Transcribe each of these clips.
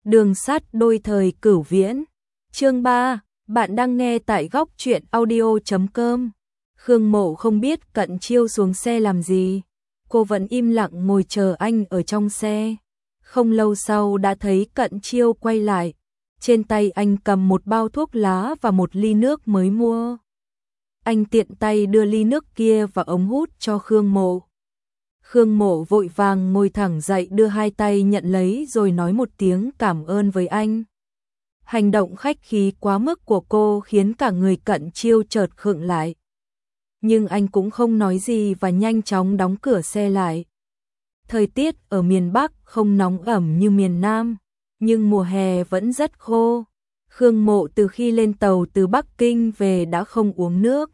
Đường sắt đôi thời Cửu Viễn. Chương 3, bạn đang nghe tại góc truyện audio.com. Khương Mộ không biết Cận Chiêu xuống xe làm gì. Cô vẫn im lặng ngồi chờ anh ở trong xe. Không lâu sau đã thấy Cận Chiêu quay lại. Trên tay anh cầm một bao thuốc lá và một ly nước mới mua. Anh tiện tay đưa ly nước kia vào ống hút cho Khương Mộ. Khương Mộ vội vàng ngồi thẳng dậy đưa hai tay nhận lấy rồi nói một tiếng cảm ơn với anh. Hành động khách khí quá mức của cô khiến cả người Cận Chiêu chợt khựng lại. Nhưng anh cũng không nói gì và nhanh chóng đóng cửa xe lại. Thời tiết ở miền Bắc không nóng ẩm như miền Nam, nhưng mùa hè vẫn rất khô. Khương Mộ từ khi lên tàu từ Bắc Kinh về đã không uống nước.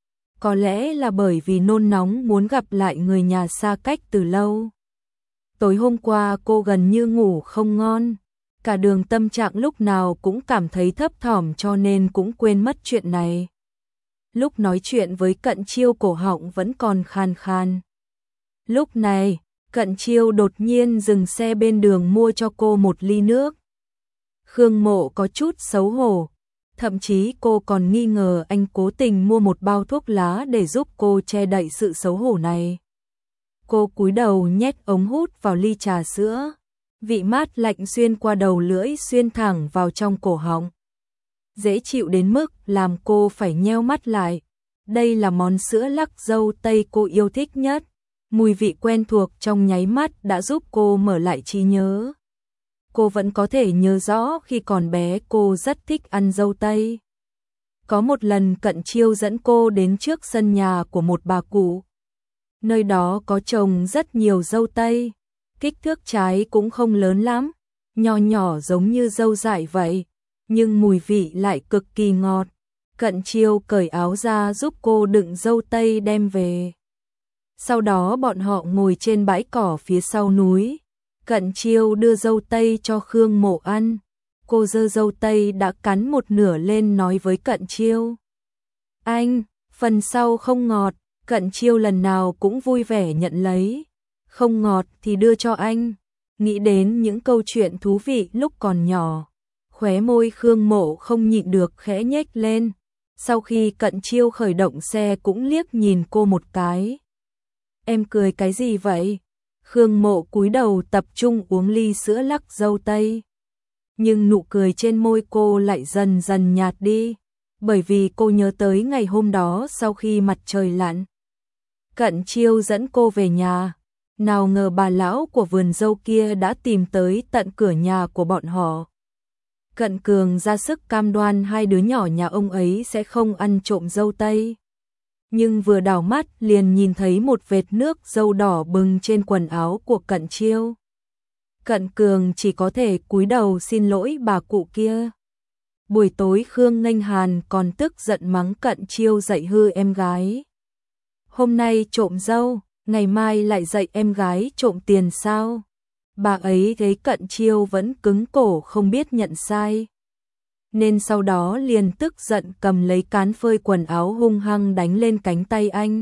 Có lẽ là bởi vì nôn nóng muốn gặp lại người nhà xa cách từ lâu. Tối hôm qua cô gần như ngủ không ngon. Cả đường tâm trạng lúc nào cũng cảm thấy thấp thỏm cho nên cũng quên mất chuyện này. Lúc nói chuyện với Cận Chiêu cổ họng vẫn còn khan khan. Lúc này, Cận Chiêu đột nhiên dừng xe bên đường mua cho cô một ly nước. Khương Mộ có chút xấu hổ. Thậm chí cô còn nghi ngờ anh cố tình mua một bao thuốc lá để giúp cô che đậy sự xấu hổ này. Cô cúi đầu nhét ống hút vào ly trà sữa. Vị mát lạnh xuyên qua đầu lưỡi xuyên thẳng vào trong cổ họng. Dễ chịu đến mức làm cô phải nheo mắt lại. Đây là món sữa lắc dâu tây cô yêu thích nhất. Mùi vị quen thuộc trong nháy mắt đã giúp cô mở lại trí nhớ. Cô vẫn có thể nhớ rõ khi còn bé cô rất thích ăn dâu tây. Có một lần Cận Chiêu dẫn cô đến trước sân nhà của một bà cụ. Nơi đó có trồng rất nhiều dâu tây. Kích thước trái cũng không lớn lắm, nho nhỏ giống như dâu dại vậy, nhưng mùi vị lại cực kỳ ngọt. Cận Chiêu cởi áo ra giúp cô đựng dâu tây đem về. Sau đó bọn họ ngồi trên bãi cỏ phía sau núi. Cận Chiêu đưa dâu tây cho Khương Mộ ăn. Cô giơ dâu tây đã cắn một nửa lên nói với Cận Chiêu. Anh, phần sau không ngọt. Cận Chiêu lần nào cũng vui vẻ nhận lấy. Không ngọt thì đưa cho anh. Nghĩ đến những câu chuyện thú vị lúc còn nhỏ. Khóe môi Khương Mộ không nhịn được khẽ nhếch lên. Sau khi Cận Chiêu khởi động xe cũng liếc nhìn cô một cái. Em cười cái gì vậy? Khương Mộ cúi đầu tập trung uống ly sữa lắc dâu tây. Nhưng nụ cười trên môi cô lại dần dần nhạt đi. Bởi vì cô nhớ tới ngày hôm đó sau khi mặt trời lặn. Cận Chiêu dẫn cô về nhà. Nào ngờ bà lão của vườn dâu kia đã tìm tới tận cửa nhà của bọn họ. Cận Cường ra sức cam đoan hai đứa nhỏ nhà ông ấy sẽ không ăn trộm dâu tây. Nhưng vừa đảo mắt liền nhìn thấy một vệt nước dâu đỏ bừng trên quần áo của Cận Chiêu. Cận Cường chỉ có thể cúi đầu xin lỗi bà cụ kia. Buổi tối Khương Nghênh Hàn còn tức giận mắng Cận Chiêu dạy hư em gái. Hôm nay trộm dâu, ngày mai lại dạy em gái trộm tiền sao? Bà ấy thấy Cận Chiêu vẫn cứng cổ không biết nhận sai. Nên sau đó liền tức giận cầm lấy cán phơi quần áo hung hăng đánh lên cánh tay anh.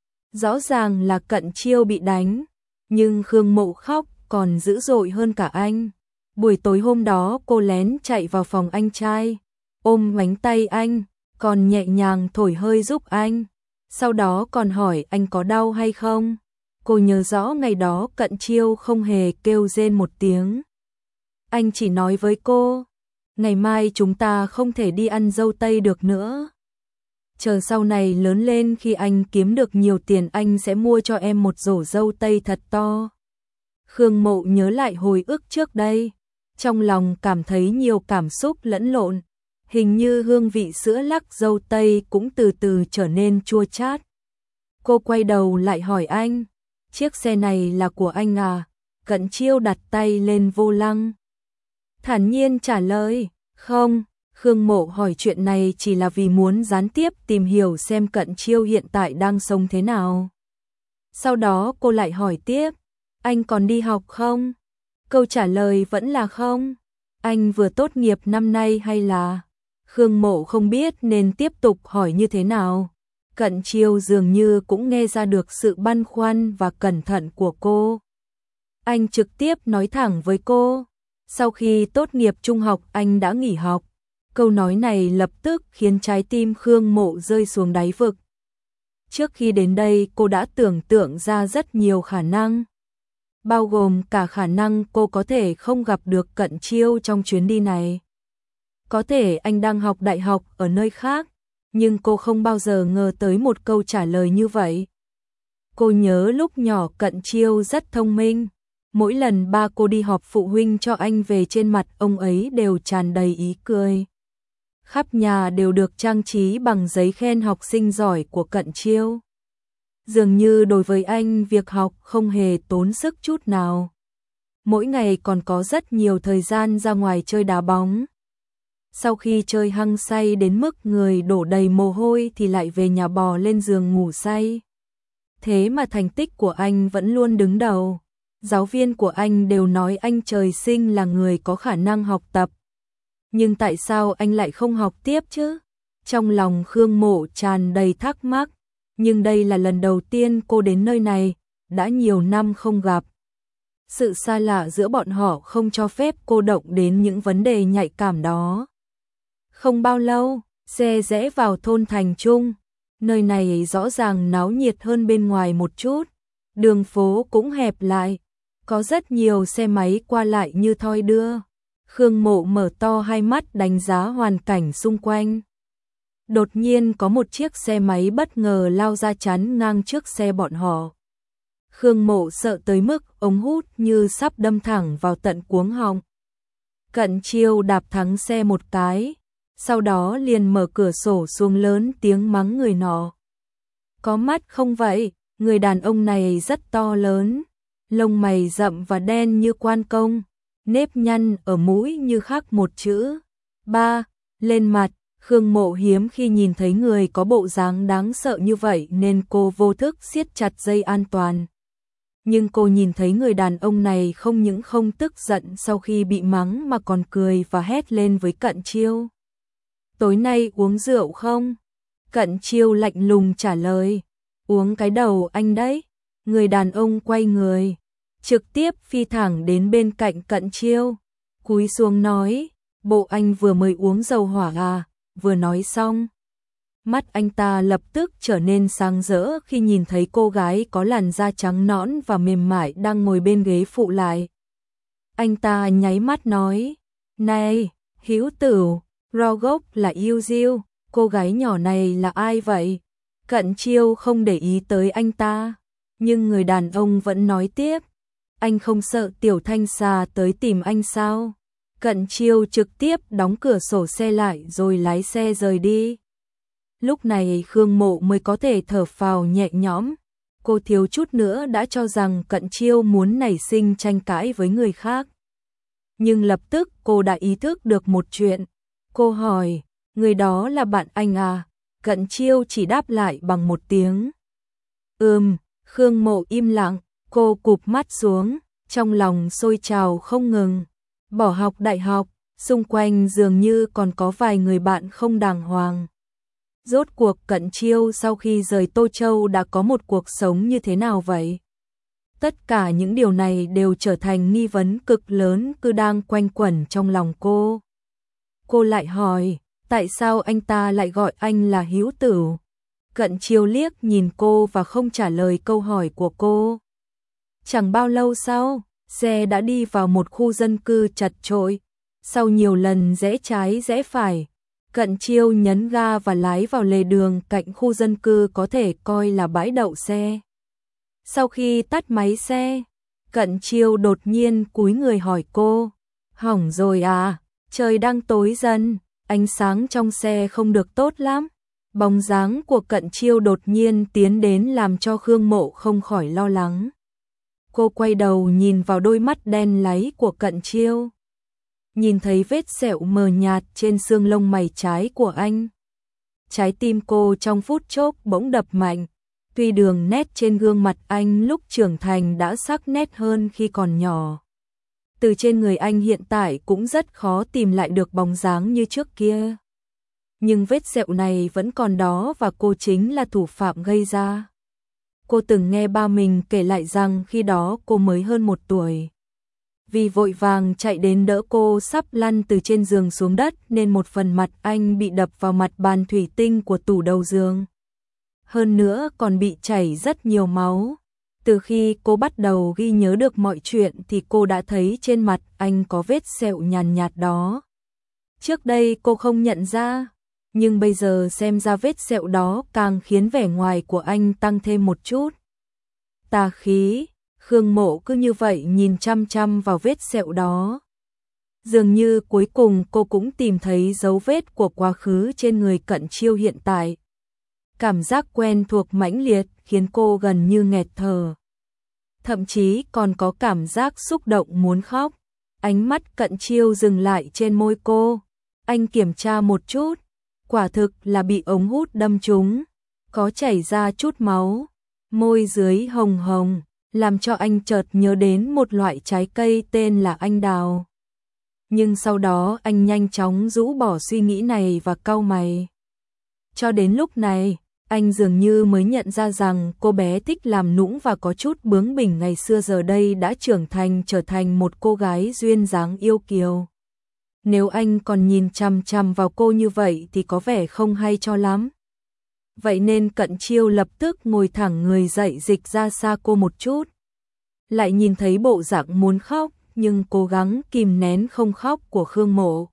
Rõ ràng là Cận Chiêu bị đánh, nhưng Khương Mộ khóc còn dữ dội hơn cả anh. Buổi tối hôm đó cô lén chạy vào phòng anh trai, ôm cánh tay anh, còn nhẹ nhàng thổi hơi giúp anh. Sau đó còn hỏi anh có đau hay không. Cô nhớ rõ ngày đó Cận Chiêu không hề kêu rên một tiếng. Anh chỉ nói với cô, ngày mai chúng ta không thể đi ăn dâu tây được nữa. Chờ sau này lớn lên khi anh kiếm được nhiều tiền anh sẽ mua cho em một rổ dâu tây thật to. Khương Mộ nhớ lại hồi ức trước đây. Trong lòng cảm thấy nhiều cảm xúc lẫn lộn. Hình như hương vị sữa lắc dâu tây cũng từ từ trở nên chua chát. Cô quay đầu lại hỏi anh, chiếc xe này là của anh à? Cận Chiêu đặt tay lên vô lăng. Thản nhiên trả lời, không. Khương Mộ hỏi chuyện này chỉ là vì muốn gián tiếp tìm hiểu xem Cận Chiêu hiện tại đang sống thế nào. Sau đó cô lại hỏi tiếp, anh còn đi học không? Câu trả lời vẫn là không. Anh vừa tốt nghiệp năm nay hay là... Khương Mộ không biết nên tiếp tục hỏi như thế nào. Cận Chiêu dường như cũng nghe ra được sự băn khoăn và cẩn thận của cô. Anh trực tiếp nói thẳng với cô, Sau khi tốt nghiệp trung học anh đã nghỉ học. Câu nói này lập tức khiến trái tim Khương Mộ rơi xuống đáy vực. Trước khi đến đây cô đã tưởng tượng ra rất nhiều khả năng, bao gồm cả khả năng cô có thể không gặp được Cận Chiêu trong chuyến đi này. Có thể anh đang học đại học ở nơi khác, nhưng cô không bao giờ ngờ tới một câu trả lời như vậy. Cô nhớ lúc nhỏ Cận Chiêu rất thông minh. Mỗi lần ba cô đi họp phụ huynh cho anh về, trên mặt ông ấy đều tràn đầy ý cười. Khắp nhà đều được trang trí bằng giấy khen học sinh giỏi của Cận Chiêu. Dường như đối với anh việc học không hề tốn sức chút nào. Mỗi ngày còn có rất nhiều thời gian ra ngoài chơi đá bóng. Sau khi chơi hăng say đến mức người đổ đầy mồ hôi thì lại về nhà bò lên giường ngủ say. Thế mà thành tích của anh vẫn luôn đứng đầu. Giáo viên của anh đều nói anh trời sinh là người có khả năng học tập. Nhưng tại sao anh lại không học tiếp chứ? Trong lòng Khương Mộ tràn đầy thắc mắc. Nhưng đây là lần đầu tiên cô đến nơi này, đã nhiều năm không gặp. Sự xa lạ giữa bọn họ không cho phép cô động đến những vấn đề nhạy cảm đó. Không bao lâu, xe rẽ vào thôn Thành Trung. Nơi này rõ ràng náo nhiệt hơn bên ngoài một chút. Đường phố cũng hẹp lại. Có rất nhiều xe máy qua lại như thoi đưa. Khương Mộ mở to hai mắt đánh giá hoàn cảnh xung quanh. Đột nhiên có một chiếc xe máy bất ngờ lao ra chắn ngang trước xe bọn họ. Khương Mộ sợ tới mức ống hút như sắp đâm thẳng vào tận cuống họng. Cận Chiêu đạp thắng xe một cái, sau đó liền mở cửa sổ xuống lớn tiếng mắng người nọ. Có mắt không vậy? Người đàn ông này rất to lớn, lông mày rậm và đen như quan công, nếp nhăn ở mũi như khắc một chữ ba lên mặt. Khương Mộ hiếm khi nhìn thấy người có bộ dáng đáng sợ như vậy nên cô vô thức siết chặt dây an toàn. Nhưng cô nhìn thấy người đàn ông này không những không tức giận sau khi bị mắng mà còn cười và hét lên với Cận Chiêu. Tối nay uống rượu không? Cận Chiêu lạnh lùng trả lời. Uống cái đầu anh đấy. Người đàn ông quay người, trực tiếp phi thẳng đến bên cạnh Cận Chiêu. Cúi xuống nói, bộ anh vừa mới uống dầu hỏa à? Vừa nói xong, mắt anh ta lập tức trở nên sáng rỡ khi nhìn thấy cô gái có làn da trắng nõn và mềm mại đang ngồi bên ghế phụ lại. Anh ta nháy mắt nói, này, Hữu Tửu, Rogov là Yêu Diêu, cô gái nhỏ này là ai vậy? Cận Chiêu không để ý tới anh ta, nhưng người đàn ông vẫn nói tiếp, anh không sợ Tiểu Thanh Xà tới tìm anh sao? Cận Chiêu trực tiếp đóng cửa sổ xe lại rồi lái xe rời đi. Lúc này Khương Mộ mới có thể thở phào nhẹ nhõm. Cô thiếu chút nữa đã cho rằng Cận Chiêu muốn nảy sinh tranh cãi với người khác. Nhưng lập tức cô đã ý thức được một chuyện. Cô hỏi, người đó là bạn anh à? Cận Chiêu chỉ đáp lại bằng một tiếng. Khương Mộ im lặng, cô cụp mắt xuống, trong lòng sôi trào không ngừng. Bỏ học đại học, xung quanh dường như còn có vài người bạn không đàng hoàng. Rốt cuộc Cận Chiêu sau khi rời Tô Châu đã có một cuộc sống như thế nào vậy? Tất cả những điều này đều trở thành nghi vấn cực lớn cứ đang quanh quẩn trong lòng cô. Cô lại hỏi, tại sao anh ta lại gọi anh là Hữu Tửu? Cận Chiêu liếc nhìn cô và không trả lời câu hỏi của cô. Chẳng bao lâu sau, xe đã đi vào một khu dân cư chật chội. Sau nhiều lần rẽ trái rẽ phải, Cận Chiêu nhấn ga và lái vào lề đường cạnh khu dân cư có thể coi là bãi đậu xe. Sau khi tắt máy xe, Cận Chiêu đột nhiên cúi người hỏi cô, hỏng rồi à? Trời đang tối dần, ánh sáng trong xe không được tốt lắm. Bóng dáng của Cận Chiêu đột nhiên tiến đến làm cho Khương Mộ không khỏi lo lắng. Cô quay đầu nhìn vào đôi mắt đen láy của Cận Chiêu. Nhìn thấy vết sẹo mờ nhạt trên xương lông mày trái của anh. Trái tim cô trong phút chốc bỗng đập mạnh. Tuy đường nét trên gương mặt anh lúc trưởng thành đã sắc nét hơn khi còn nhỏ. Từ trên người anh hiện tại cũng rất khó tìm lại được bóng dáng như trước kia. Nhưng vết sẹo này vẫn còn đó và cô chính là thủ phạm gây ra. Cô từng nghe ba mình kể lại rằng khi đó cô mới hơn 1 tuổi. Vì vội vàng chạy đến đỡ cô sắp lăn từ trên giường xuống đất nên một phần mặt anh bị đập vào mặt bàn thủy tinh của tủ đầu giường. Hơn nữa còn bị chảy rất nhiều máu. Từ khi cô bắt đầu ghi nhớ được mọi chuyện thì cô đã thấy trên mặt anh có vết sẹo nhàn nhạt đó. Trước đây cô không nhận ra, nhưng bây giờ xem ra vết sẹo đó càng khiến vẻ ngoài của anh tăng thêm một chút tà khí. Khương Mộ cứ như vậy nhìn chăm chăm vào vết sẹo đó. Dường như cuối cùng cô cũng tìm thấy dấu vết của quá khứ trên người Cận Chiêu hiện tại. Cảm giác quen thuộc mãnh liệt khiến cô gần như nghẹt thở. Thậm chí còn có cảm giác xúc động muốn khóc. Ánh mắt Cận Chiêu dừng lại trên môi cô. Anh kiểm tra một chút, quả thực là bị ống hút đâm trúng, có chảy ra chút máu, môi dưới hồng hồng, làm cho anh chợt nhớ đến một loại trái cây tên là anh đào. Nhưng sau đó anh nhanh chóng rũ bỏ suy nghĩ này và cau mày. Cho đến lúc này, anh dường như mới nhận ra rằng cô bé thích làm nũng và có chút bướng bỉnh ngày xưa giờ đây đã trưởng thành trở thành một cô gái duyên dáng yêu kiều. Nếu anh còn nhìn chằm chằm vào cô như vậy thì có vẻ không hay cho lắm. Vậy nên Cận Chiêu lập tức ngồi thẳng người dậy, dịch ra xa cô một chút. Lại nhìn thấy bộ dạng muốn khóc nhưng cố gắng kìm nén không khóc của Khương Mộ.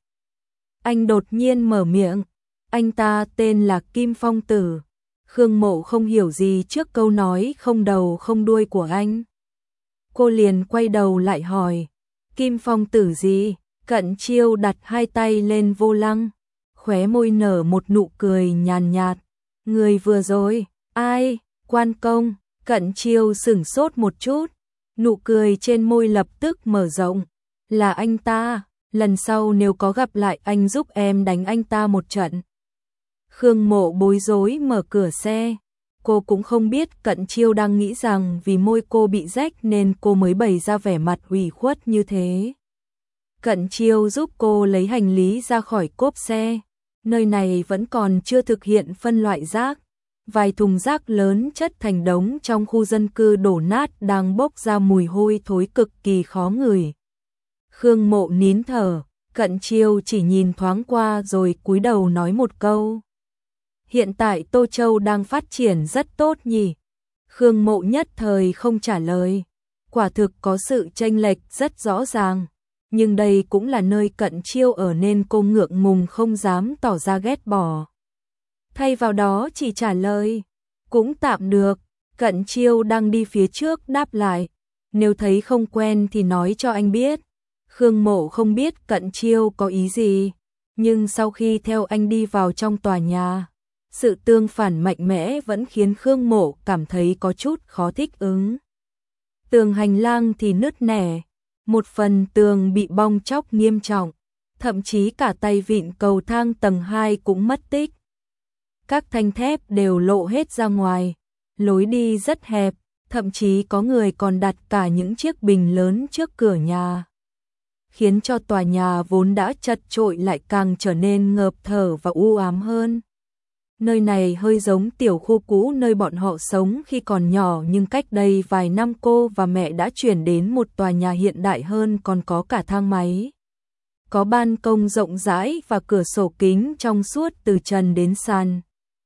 Anh đột nhiên mở miệng, anh ta tên là Kim Phong Tử. Khương Mộ không hiểu gì trước câu nói không đầu không đuôi của anh. Cô liền quay đầu lại hỏi, Kim Phong Tử gì? Cận Chiêu đặt hai tay lên vô lăng, khóe môi nở một nụ cười nhàn nhạt. Người vừa rồi, ai? Quan công. Cận Chiêu sửng sốt một chút, nụ cười trên môi lập tức mở rộng. Là anh ta, lần sau nếu có gặp lại anh giúp em đánh anh ta một trận. Khương Mộ bối rối mở cửa xe. Cô cũng không biết Cận Chiêu đang nghĩ rằng vì môi cô bị rách nên cô mới bày ra vẻ mặt ủy khuất như thế. Cận Chiêu giúp cô lấy hành lý ra khỏi cốp xe. Nơi này vẫn còn chưa thực hiện phân loại rác. Vài thùng rác lớn chất thành đống trong khu dân cư đổ nát đang bốc ra mùi hôi thối cực kỳ khó ngửi. Khương Mộ nín thở, Cận Chiêu chỉ nhìn thoáng qua rồi cúi đầu nói một câu. Hiện tại Tô Châu đang phát triển rất tốt nhỉ? Khương Mộ nhất thời không trả lời. Quả thực có sự chênh lệch rất rõ ràng. Nhưng đây cũng là nơi Cận Chiêu ở nên cô ngượng ngùng không dám tỏ ra ghét bỏ. Thay vào đó chỉ trả lời, cũng tạm được. Cận Chiêu đang đi phía trước đáp lại, nếu thấy không quen thì nói cho anh biết. Khương Mộ không biết Cận Chiêu có ý gì, nhưng sau khi theo anh đi vào trong tòa nhà, sự tương phản mạnh mẽ vẫn khiến Khương Mộ cảm thấy có chút khó thích ứng. Tường hành lang thì nứt nẻ, một phần tường bị bong tróc nghiêm trọng, thậm chí cả tay vịn cầu thang tầng 2 cũng mất tích. Các thanh thép đều lộ hết ra ngoài, lối đi rất hẹp, thậm chí có người còn đặt cả những chiếc bình lớn trước cửa nhà, khiến cho tòa nhà vốn đã chật chội lại càng trở nên ngợp thở và u ám hơn. Nơi này hơi giống tiểu khu cũ nơi bọn họ sống khi còn nhỏ, nhưng cách đây vài năm cô và mẹ đã chuyển đến một tòa nhà hiện đại hơn, còn có cả thang máy. Có ban công rộng rãi và cửa sổ kính trong suốt từ trần đến sàn.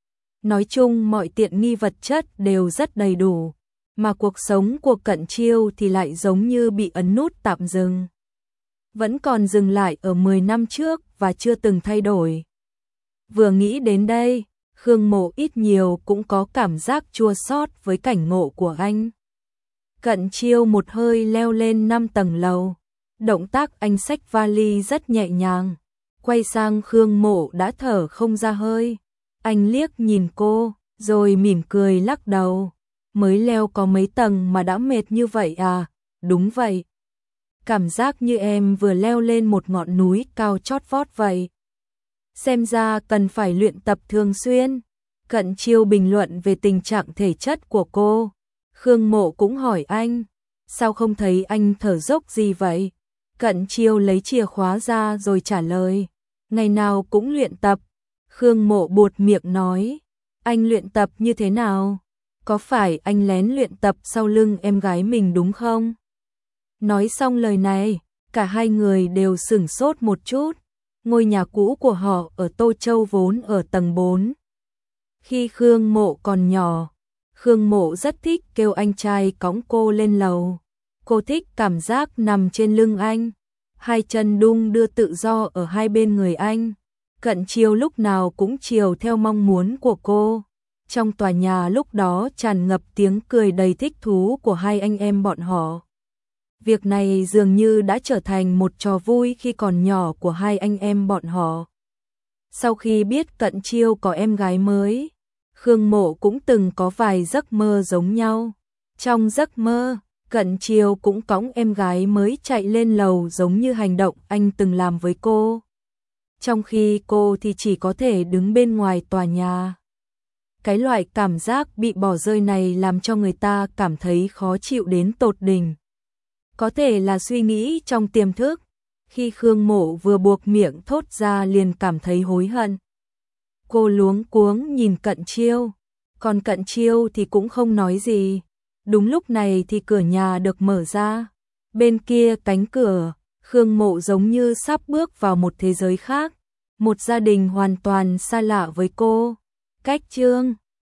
Nói chung mọi tiện nghi vật chất đều rất đầy đủ, mà cuộc sống của Cận Chiêu thì lại giống như bị ấn nút tạm dừng. Vẫn còn dừng lại ở 10 năm trước và chưa từng thay đổi. Vừa nghĩ đến đây, Khương Mộ ít nhiều cũng có cảm giác chua xót với cảnh ngộ của anh. Cận Chiêu một hơi leo lên 5 tầng lầu. Động tác anh xách vali rất nhẹ nhàng. Quay sang Khương Mộ đã thở không ra hơi. Anh liếc nhìn cô, rồi mỉm cười lắc đầu. Mới leo có mấy tầng mà đã mệt như vậy à? Đúng vậy. Cảm giác như em vừa leo lên một ngọn núi cao chót vót vậy. Xem ra cần phải luyện tập thường xuyên. Cận Chiêu bình luận về tình trạng thể chất của cô. Khương Mộ cũng hỏi anh, sao không thấy anh thở dốc gì vậy? Cận Chiêu lấy chìa khóa ra rồi trả lời, ngày nào cũng luyện tập. Khương Mộ buột miệng nói, anh luyện tập như thế nào? Có phải anh lén luyện tập sau lưng em gái mình đúng không? Nói xong lời này, cả hai người đều sửng sốt một chút. Ngôi nhà cũ của họ ở Tô Châu vốn ở tầng 4. Khi Khương Mộ còn nhỏ, Khương Mộ rất thích kêu anh trai cõng cô lên lầu. Cô thích cảm giác nằm trên lưng anh, hai chân đung đưa tự do ở hai bên người anh. Cận Chiêu lúc nào cũng chiều theo mong muốn của cô. Trong tòa nhà lúc đó tràn ngập tiếng cười đầy thích thú của hai anh em bọn họ. Việc này dường như đã trở thành một trò vui khi còn nhỏ của hai anh em bọn họ. Sau khi biết Cận Chiêu có em gái mới, Khương Mộ cũng từng có vài giấc mơ giống nhau. Trong giấc mơ, Cận Chiêu cũng cõng em gái mới chạy lên lầu giống như hành động anh từng làm với cô. Trong khi cô thì chỉ có thể đứng bên ngoài tòa nhà. Cái loại cảm giác bị bỏ rơi này làm cho người ta cảm thấy khó chịu đến tột đỉnh. Có thể là suy nghĩ trong tiềm thức, khi Khương Mộ vừa buộc miệng thốt ra liền cảm thấy hối hận. Cô luống cuống nhìn Cận Chiêu, còn Cận Chiêu thì cũng không nói gì. Đúng lúc này thì cửa nhà được mở ra. Bên kia cánh cửa, Khương Mộ giống như sắp bước vào một thế giới khác, một gia đình hoàn toàn xa lạ với cô. Cách chương